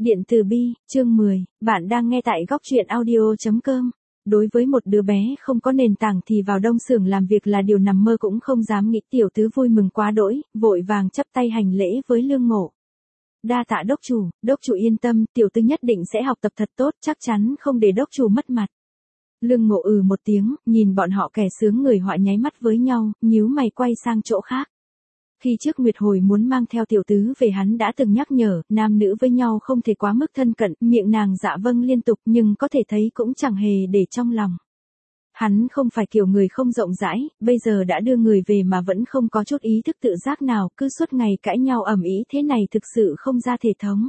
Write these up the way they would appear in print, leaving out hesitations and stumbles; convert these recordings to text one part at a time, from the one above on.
Điện từ Bi, chương 10, bạn đang nghe tại góc truyện audio.com. Đối với một đứa bé không có nền tảng thì vào đông xưởng làm việc là điều nằm mơ cũng không dám nghĩ. Tiểu tứ vui mừng quá đỗi, vội vàng chắp tay hành lễ với Lương Ngộ. Đa tạ đốc chủ yên tâm, tiểu tứ nhất định sẽ học tập thật tốt, chắc chắn không để đốc chủ mất mặt. Lương Ngộ một tiếng, nhìn bọn họ kẻ sướng người họa nháy mắt với nhau, nhíu mày quay sang chỗ khác. Khi trước Nguyệt Hồi muốn mang theo tiểu tứ về hắn đã từng nhắc nhở, nam nữ với nhau không thể quá mức thân cận, miệng nàng dạ vâng liên tục nhưng có thể thấy cũng chẳng hề để trong lòng. Hắn không phải kiểu người không rộng rãi, bây giờ đã đưa người về mà vẫn không có chút ý thức tự giác nào, cứ suốt ngày cãi nhau ầm ĩ thế này thực sự không ra thể thống.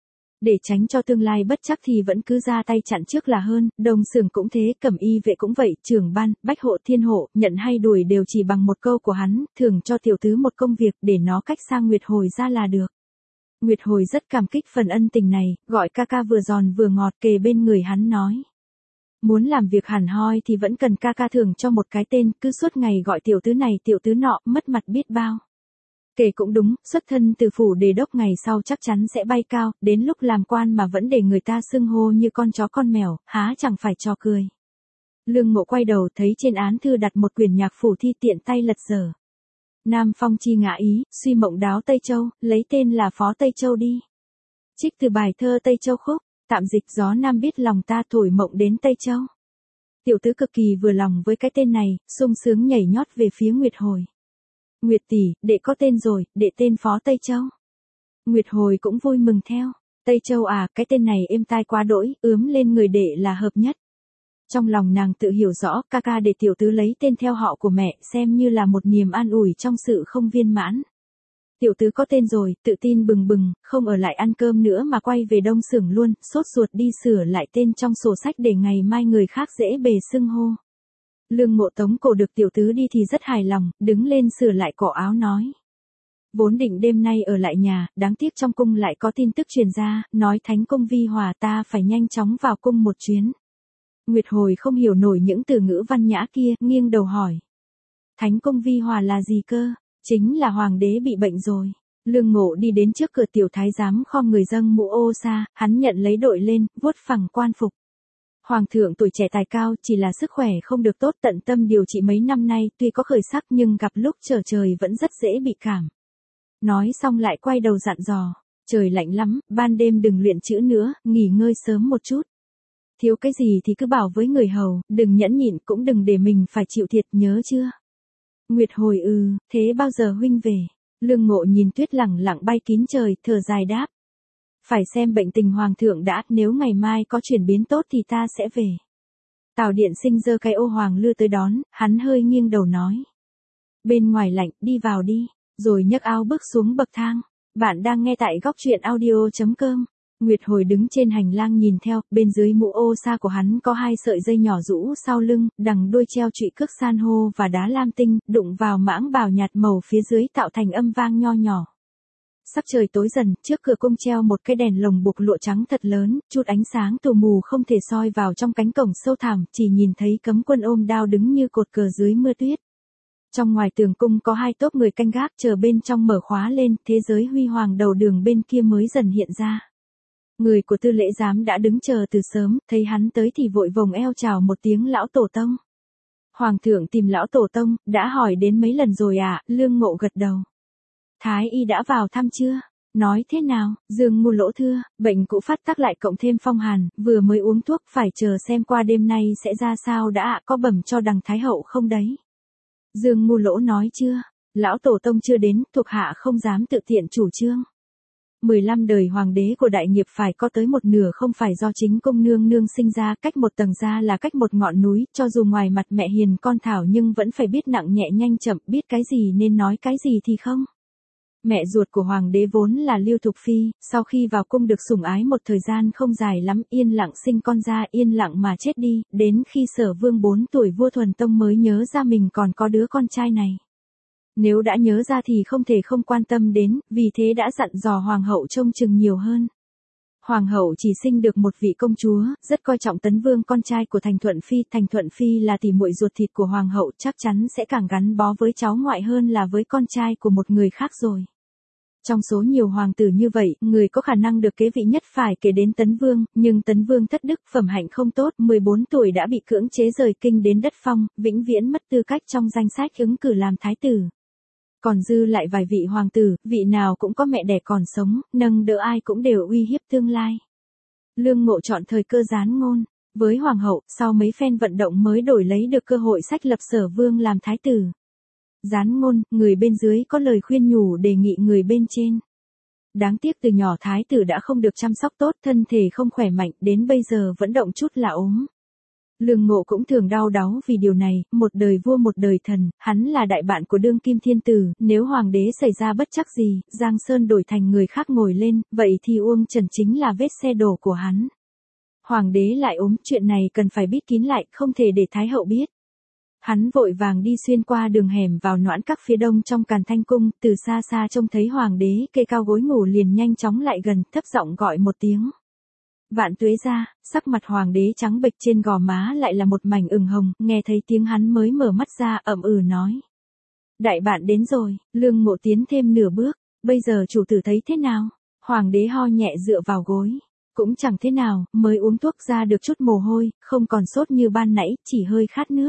Để tránh cho tương lai bất chắc thì vẫn cứ ra tay chặn trước là hơn, đồng xưởng cũng thế, cẩm y vệ cũng vậy, trưởng ban, bách hộ thiên hộ, nhận hay đuổi đều chỉ bằng một câu của hắn, thường cho tiểu tứ một công việc để nó cách sang Nguyệt Hồi ra là được. Nguyệt Hồi rất cảm kích phần ân tình này, gọi ca ca vừa giòn vừa ngọt kề bên người hắn nói. Muốn làm việc hẳn hoi thì vẫn cần ca ca thưởng cho một cái tên, cứ suốt ngày gọi tiểu tứ này tiểu tứ nọ, mất mặt biết bao. Kể cũng đúng, xuất thân từ phủ đề đốc ngày sau chắc chắn sẽ bay cao, đến lúc làm quan mà vẫn để người ta xưng hô như con chó con mèo, há chẳng phải trò cười. Lương Ngộ quay đầu thấy trên án thư đặt một quyển nhạc phủ thi tiện tay lật dở. Nam Phong chi ngã ý, suy mộng đáo Tây Châu, lấy tên là Phó Tây Châu đi. Trích từ bài thơ Tây Châu khúc, tạm dịch gió Nam biết lòng ta thổi mộng đến Tây Châu. Tiểu tứ cực kỳ vừa lòng với cái tên này, sung sướng nhảy nhót về phía Nguyệt Hồi. Nguyệt tỷ, đệ có tên rồi, đệ tên Phó Tây Châu. Nguyệt Hồi cũng vui mừng theo. Tây Châu à, cái tên này êm tai quá đỗi, ướm lên người đệ là hợp nhất. Trong lòng nàng tự hiểu rõ, ca ca để tiểu tứ lấy tên theo họ của mẹ, xem như là một niềm an ủi trong sự không viên mãn. Tiểu tứ có tên rồi, tự tin bừng bừng, không ở lại ăn cơm nữa mà quay về đông xưởng luôn, sốt ruột đi sửa lại tên trong sổ sách để ngày mai người khác dễ bề xưng hô. Lương Ngộ tống cổ được tiểu tứ đi thì rất hài lòng, đứng lên sửa lại cổ áo nói. Vốn định đêm nay ở lại nhà, đáng tiếc trong cung lại có tin tức truyền ra, nói Thánh Cung vi hòa ta phải nhanh chóng vào cung một chuyến. Nguyệt Hồi không hiểu nổi những từ ngữ văn nhã kia, nghiêng đầu hỏi. Thánh Cung vi hòa là gì cơ? Chính là hoàng đế bị bệnh rồi. Lương Ngộ đi đến trước cửa tiểu thái giám khom người dâng mũ ô sa, hắn nhận lấy đội lên, vuốt phẳng quan phục. Hoàng thượng tuổi trẻ tài cao, chỉ là sức khỏe không được tốt, tận tâm điều trị mấy năm nay, tuy có khởi sắc nhưng gặp lúc trở trời vẫn rất dễ bị cảm. Nói xong lại quay đầu dặn dò, trời lạnh lắm, ban đêm đừng luyện chữ nữa, nghỉ ngơi sớm một chút. Thiếu cái gì thì cứ bảo với người hầu, đừng nhẫn nhịn cũng đừng để mình phải chịu thiệt, nhớ chưa? Nguyệt Hồi thế bao giờ huynh về? Lương Ngộ nhìn tuyết lẳng lặng bay kín trời, thở dài đáp. Phải xem bệnh tình hoàng thượng đã, nếu ngày mai có chuyển biến tốt thì ta sẽ về. Tào Điện Sinh giơ cái ô hoàng lư tới đón, hắn hơi nghiêng đầu nói. Bên ngoài lạnh, đi vào đi, rồi nhấc áo bước xuống bậc thang. Bạn đang nghe tại góc truyện audio.com. Nguyệt Hồi đứng trên hành lang nhìn theo, bên dưới mũ ô sa của hắn có hai sợi dây nhỏ rũ sau lưng, đằng đuôi treo trụy cước san hô và đá lam tinh, đụng vào mãng bào nhạt màu phía dưới tạo thành âm vang nho nhỏ. Sắc trời tối dần, trước cửa cung treo một cái đèn lồng buộc lụa trắng thật lớn, chút ánh sáng tù mù không thể soi vào trong cánh cổng sâu thẳm, chỉ nhìn thấy cấm quân ôm đao đứng như cột cờ dưới mưa tuyết. Trong ngoài tường cung có hai tốp người canh gác chờ bên trong mở khóa lên, thế giới huy hoàng đầu đường bên kia mới dần hiện ra. Người của tư lễ giám đã đứng chờ từ sớm, thấy hắn tới thì vội vòng eo chào một tiếng lão tổ tông. Hoàng thượng tìm lão tổ tông, đã hỏi đến mấy lần rồi à? Lương Ngộ gật đầu. Thái y đã vào thăm chưa? Nói thế nào? Dương Mu Lỗ thưa, bệnh cũ phát tác lại cộng thêm phong hàn, vừa mới uống thuốc, phải chờ xem qua đêm nay sẽ ra sao đã ạ, có bẩm cho đằng Thái hậu không đấy? Dương Mu Lỗ nói chưa? Lão tổ tông chưa đến, thuộc hạ không dám tự tiện chủ trương. 15 đời hoàng đế của đại nghiệp phải có tới một nửa không phải do chính cung nương nương sinh ra, cách một tầng ra là cách một ngọn núi, cho dù ngoài mặt mẹ hiền con thảo nhưng vẫn phải biết nặng nhẹ nhanh chậm, biết cái gì nên nói cái gì thì không. Mẹ ruột của hoàng đế vốn là Lưu Thục Phi, sau khi vào cung được sủng ái một thời gian không dài lắm, yên lặng sinh con ra, yên lặng mà chết đi, đến khi Sở Vương 4 tuổi vua Thuần Tông mới nhớ ra mình còn có đứa con trai này. Nếu đã nhớ ra thì không thể không quan tâm đến, vì thế đã dặn dò hoàng hậu trông chừng nhiều hơn. Hoàng hậu chỉ sinh được một vị công chúa, rất coi trọng Tấn Vương con trai của Thành Thuận Phi là tỷ muội ruột thịt của hoàng hậu, chắc chắn sẽ càng gắn bó với cháu ngoại hơn là với con trai của một người khác rồi. Trong số nhiều hoàng tử như vậy, người có khả năng được kế vị nhất phải kể đến Tấn Vương, nhưng Tấn Vương thất đức, phẩm hạnh không tốt, 14 tuổi đã bị cưỡng chế rời kinh đến đất Phong, vĩnh viễn mất tư cách trong danh sách ứng cử làm thái tử. Còn dư lại vài vị hoàng tử, vị nào cũng có mẹ đẻ còn sống, nâng đỡ ai cũng đều uy hiếp tương lai. Lương Ngộ chọn thời cơ gián ngôn. Với hoàng hậu, sau mấy phen vận động mới đổi lấy được cơ hội sách lập Sở Vương làm thái tử. Gián ngôn, người bên dưới có lời khuyên nhủ đề nghị người bên trên. Đáng tiếc từ nhỏ thái tử đã không được chăm sóc tốt, thân thể không khỏe mạnh, đến bây giờ vẫn động chút là ốm. Lương Ngộ cũng thường đau đáu vì điều này, một đời vua một đời thần, hắn là đại bạn của đương kim thiên tử, nếu hoàng đế xảy ra bất trắc gì, Giang Sơn đổi thành người khác ngồi lên, vậy thì Uông Trần chính là vết xe đổ của hắn. Hoàng đế lại ốm, chuyện này cần phải bít kín lại, không thể để Thái hậu biết. Hắn vội vàng đi xuyên qua đường hẻm vào noãn các phía đông trong Càn Thanh Cung, từ xa xa trông thấy hoàng đế kê cao gối ngủ liền nhanh chóng lại gần, thấp giọng gọi một tiếng. Vạn Tuế ra, sắc mặt hoàng đế trắng bệch, trên gò má lại là một mảnh ửng hồng, nghe thấy tiếng hắn mới mở mắt ra, ậm nói. Đại bạn đến rồi. Lương Ngộ tiến thêm nửa bước, bây giờ chủ tử thấy thế nào? Hoàng đế ho nhẹ dựa vào gối. Cũng chẳng thế nào, mới uống thuốc ra được chút mồ hôi, không còn sốt như ban nãy, chỉ hơi khát nước.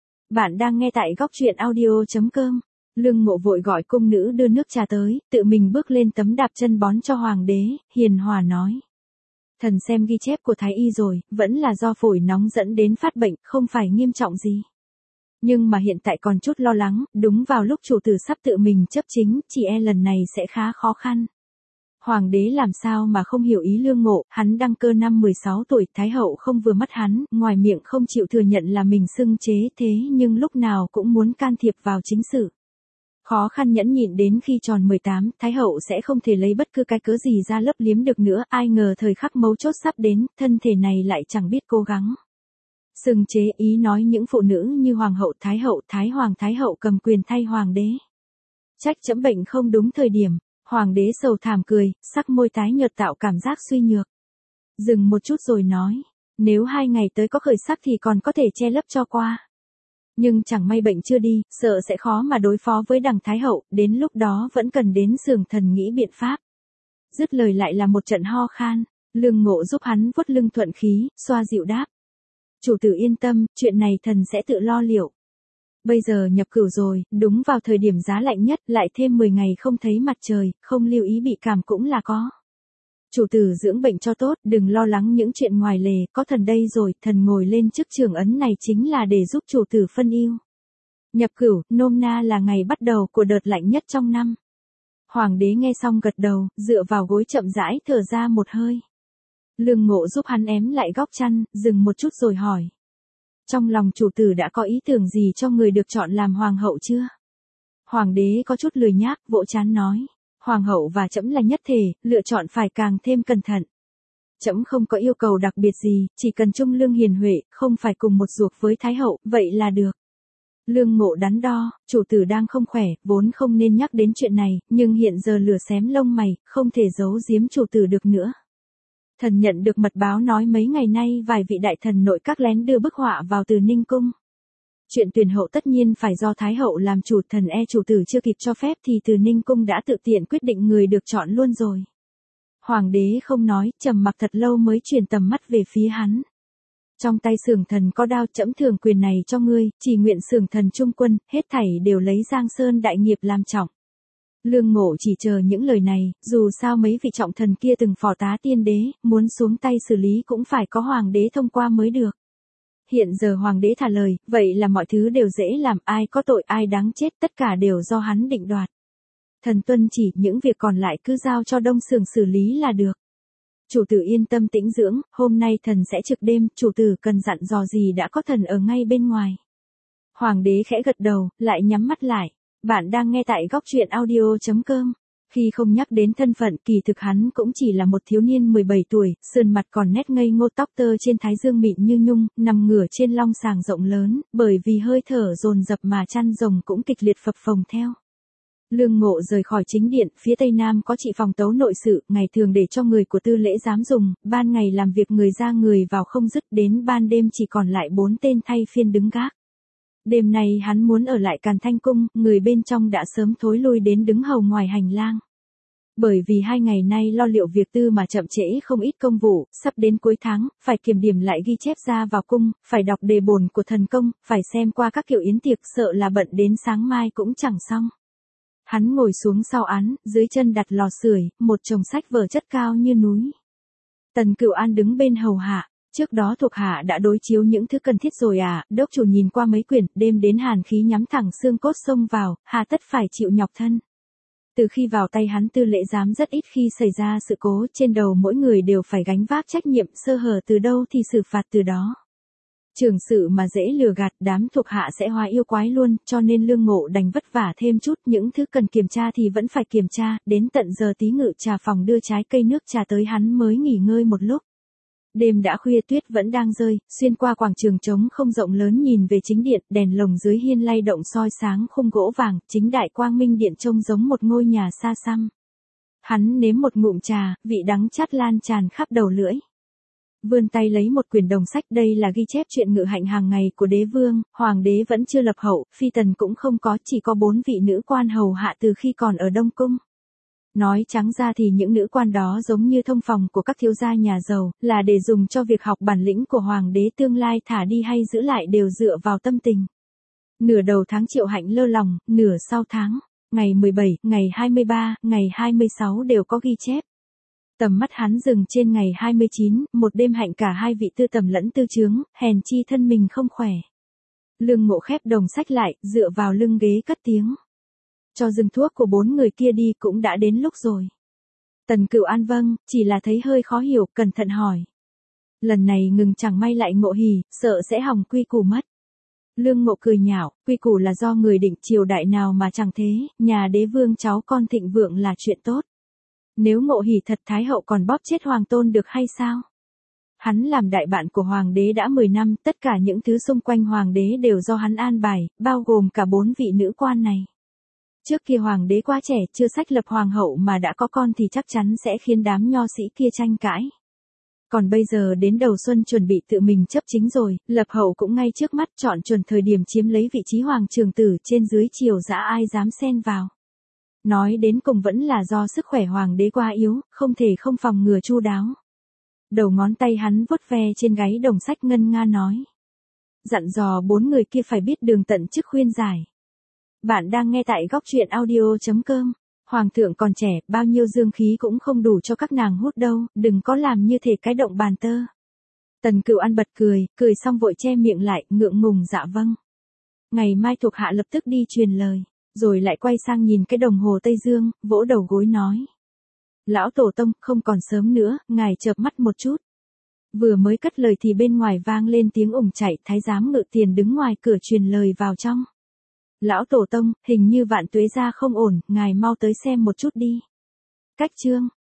Bạn đang nghe tại góc truyện audio.com. Lương Ngộ vội gọi cung nữ đưa nước trà tới, tự mình bước lên tấm đạp chân bón cho hoàng đế, hiền hòa nói. Thần xem ghi chép của Thái y rồi, vẫn là do phổi nóng dẫn đến phát bệnh, không phải nghiêm trọng gì. Nhưng mà hiện tại còn chút lo lắng, đúng vào lúc chủ tử sắp tự mình chấp chính, chỉ e lần này sẽ khá khó khăn. Hoàng đế làm sao mà không hiểu ý Lương Ngộ, hắn đăng cơ năm 16 tuổi, Thái hậu không vừa mắt hắn, ngoài miệng không chịu thừa nhận là mình xưng chế thế nhưng lúc nào cũng muốn can thiệp vào chính sự. Khó khăn nhẫn nhịn đến khi tròn 18, Thái hậu sẽ không thể lấy bất cứ cái cớ gì ra lấp liếm được nữa, ai ngờ thời khắc mấu chốt sắp đến, thân thể này lại chẳng biết cố gắng. Xưng chế ý nói những phụ nữ như hoàng hậu, thái hậu, thái hoàng, thái hậu cầm quyền thay hoàng đế. Trách chẫm bệnh không đúng thời điểm. Hoàng đế sầu thảm cười, sắc môi tái nhợt tạo cảm giác suy nhược. Dừng một chút rồi nói, nếu 2 ngày tới có khởi sắc thì còn có thể che lấp cho qua. Nhưng chẳng may bệnh chưa đi, sợ sẽ khó mà đối phó với đằng Thái hậu, đến lúc đó vẫn cần đến giường thần nghĩ biện pháp. Dứt lời lại là một trận ho khan, Lương Ngộ giúp hắn vuốt lưng thuận khí, xoa dịu đáp. Chủ tử yên tâm, chuyện này thần sẽ tự lo liệu. Bây giờ nhập cửu rồi, đúng vào thời điểm giá lạnh nhất, lại thêm 10 ngày không thấy mặt trời, không lưu ý bị cảm cũng là có. Chủ tử dưỡng bệnh cho tốt, đừng lo lắng những chuyện ngoài lề, có thần đây rồi, thần ngồi lên chức trưởng ấn này chính là để giúp chủ tử phân ưu. Nhập cửu, nôm na là ngày bắt đầu của đợt lạnh nhất trong năm. Hoàng đế nghe xong gật đầu, dựa vào gối chậm rãi thở ra một hơi. Lương Ngộ giúp hắn ém lại góc chăn, dừng một chút rồi hỏi. Trong lòng chủ tử đã có ý tưởng gì cho người được chọn làm hoàng hậu chưa? Hoàng đế có chút lười nhác, vỗ trán nói. Hoàng hậu và trẫm là nhất thể, lựa chọn phải càng thêm cẩn thận. Trẫm không có yêu cầu đặc biệt gì, chỉ cần trung lương hiền huệ, không phải cùng một ruột với thái hậu, vậy là được. Lương Ngộ đắn đo, chủ tử đang không khỏe, vốn không nên nhắc đến chuyện này, nhưng hiện giờ lửa xém lông mày, không thể giấu giếm chủ tử được nữa. Thần nhận được mật báo nói mấy ngày nay vài vị đại thần nội các lén đưa bức họa vào từ Ninh Cung. Chuyện tuyển hậu tất nhiên phải do Thái hậu làm chủ, thần e chủ tử chưa kịp cho phép thì từ Ninh Cung đã tự tiện quyết định người được chọn luôn rồi. Hoàng đế không nói, trầm mặc thật lâu mới chuyển tầm mắt về phía hắn. Trong tay Xưởng Thần có đao, trẫm thưởng quyền này cho ngươi, chỉ nguyện Xưởng Thần trung quân, hết thảy đều lấy Giang Sơn đại nghiệp làm trọng. Lương Ngộ chỉ chờ những lời này, dù sao mấy vị trọng thần kia từng phò tá tiên đế, muốn xuống tay xử lý cũng phải có hoàng đế thông qua mới được. Hiện giờ hoàng đế thả lời, vậy là mọi thứ đều dễ làm, ai có tội ai đáng chết, tất cả đều do hắn định đoạt. Thần tuân chỉ, những việc còn lại cứ giao cho Đông Xưởng xử lý là được. Chủ tử yên tâm tĩnh dưỡng, hôm nay thần sẽ trực đêm, chủ tử cần dặn dò gì đã có thần ở ngay bên ngoài. Hoàng đế khẽ gật đầu, lại nhắm mắt lại. Bạn đang nghe tại góc truyện audio.com. Khi không nhắc đến thân phận, kỳ thực hắn cũng chỉ là một thiếu niên 17 tuổi, sườn mặt còn nét ngây ngô, tóc tơ trên thái dương mịn như nhung, nằm ngửa trên long sàng rộng lớn, bởi vì hơi thở dồn dập mà chăn rồng cũng kịch liệt phập phồng theo. Lương Ngộ rời khỏi chính điện, phía tây nam có trị phòng tấu nội sự, ngày thường để cho người của tư lễ giám dùng, ban ngày làm việc người ra người vào không dứt, đến ban đêm chỉ còn lại 4 tên thay phiên đứng gác. Đêm nay hắn muốn ở lại Càn Thanh Cung, người bên trong đã sớm thối lui đến đứng hầu ngoài hành lang. Bởi vì 2 ngày nay lo liệu việc tư mà chậm trễ không ít công vụ, sắp đến cuối tháng, phải kiểm điểm lại ghi chép ra vào cung, phải đọc đề bổn của thần công, phải xem qua các kiểu yến tiệc, sợ là bận đến sáng mai cũng chẳng xong. Hắn ngồi xuống sau án, dưới chân đặt lò sưởi, một chồng sách vở chất cao như núi. Tần Cửu An đứng bên hầu hạ, trước đó thuộc hạ đã đối chiếu những thứ cần thiết rồi à, đốc chủ nhìn qua mấy quyển, đêm đến hàn khí nhắm thẳng xương cốt xông vào, hà tất phải chịu nhọc thân. Từ khi vào tay hắn tư lễ giám rất ít khi xảy ra sự cố, trên đầu mỗi người đều phải gánh vác trách nhiệm, sơ hở từ đâu thì xử phạt từ đó. Trưởng sự mà dễ lừa gạt, đám thuộc hạ sẽ hóa yêu quái luôn, cho nên Lương Ngộ đành vất vả thêm chút, những thứ cần kiểm tra thì vẫn phải kiểm tra, đến tận giờ tí ngự trà phòng đưa trái cây nước trà tới hắn mới nghỉ ngơi một lúc. Đêm đã khuya, tuyết vẫn đang rơi, xuyên qua quảng trường trống không rộng lớn nhìn về chính điện, đèn lồng dưới hiên lay động soi sáng khung gỗ vàng, chính đại quang minh điện trông giống một ngôi nhà xa xăm. Hắn nếm một ngụm trà, vị đắng chát lan tràn khắp đầu lưỡi. Vươn tay lấy một quyển đồng sách, đây là ghi chép chuyện ngự hạnh hàng ngày của đế vương, hoàng đế vẫn chưa lập hậu, phi tần cũng không có, chỉ có 4 vị nữ quan hầu hạ từ khi còn ở Đông Cung. Nói trắng ra thì những nữ quan đó giống như thông phòng của các thiếu gia nhà giàu, là để dùng cho việc học bản lĩnh của hoàng đế tương lai, thả đi hay giữ lại đều dựa vào tâm tình. Nửa đầu tháng Triệu Hạnh lơ lòng, nửa sau tháng, ngày 17, ngày 23, ngày 26 đều có ghi chép. Tầm mắt hắn dừng trên ngày 29, một đêm Hạnh cả hai vị tư tầm lẫn tư chướng, hèn chi thân mình không khỏe. Lương Ngộ khép đồng sách lại, dựa vào lưng ghế cất tiếng. Cho dừng thuốc của 4 người kia đi, cũng đã đến lúc rồi. Tần Cửu An vâng, chỉ là thấy hơi khó hiểu, cẩn thận hỏi. Lần này ngừng chẳng may lại ngộ hỉ, sợ sẽ hỏng quy củ mất. Lương Ngộ cười nhạo, quy củ là do người định triều đại nào mà chẳng thế, nhà đế vương cháu con thịnh vượng là chuyện tốt. Nếu ngộ hỉ thật, Thái hậu còn bóp chết hoàng tôn được hay sao? Hắn làm đại bạn của hoàng đế đã 10 năm, tất cả những thứ xung quanh hoàng đế đều do hắn an bài, bao gồm cả 4 vị nữ quan này. Trước kia hoàng đế quá trẻ, chưa sách lập hoàng hậu mà đã có con thì chắc chắn sẽ khiến đám nho sĩ kia tranh cãi. Còn bây giờ đến đầu xuân chuẩn bị tự mình chấp chính rồi, lập hậu cũng ngay trước mắt, chọn chuẩn thời điểm chiếm lấy vị trí hoàng trường tử, trên dưới triều dã ai dám xen vào. Nói đến cùng vẫn là do sức khỏe hoàng đế quá yếu, không thể không phòng ngừa chu đáo. Đầu ngón tay hắn vuốt ve trên gáy đồng sách ngân nga nói. Dặn dò 4 người kia phải biết đường tận chức khuyên giải. Bạn đang nghe tại góc truyện audio.com. Hoàng thượng còn trẻ, bao nhiêu dương khí cũng không đủ cho các nàng hút đâu, đừng có làm như thể cái động bàn tơ. Tần Cửu An bật cười, cười xong vội che miệng lại, ngượng ngùng dạ vâng. Ngày mai thuộc hạ lập tức đi truyền lời, rồi lại quay sang nhìn cái đồng hồ Tây Dương, vỗ đầu gối nói. Lão Tổ Tông, không còn sớm nữa, ngài chợp mắt một chút. Vừa mới cất lời thì bên ngoài vang lên tiếng ủng chạy, thái giám Ngự Tiền đứng ngoài cửa truyền lời vào trong. Lão Tổ Tông, hình như Vạn Tuế gia không ổn, ngài mau tới xem một chút đi. Cách chương.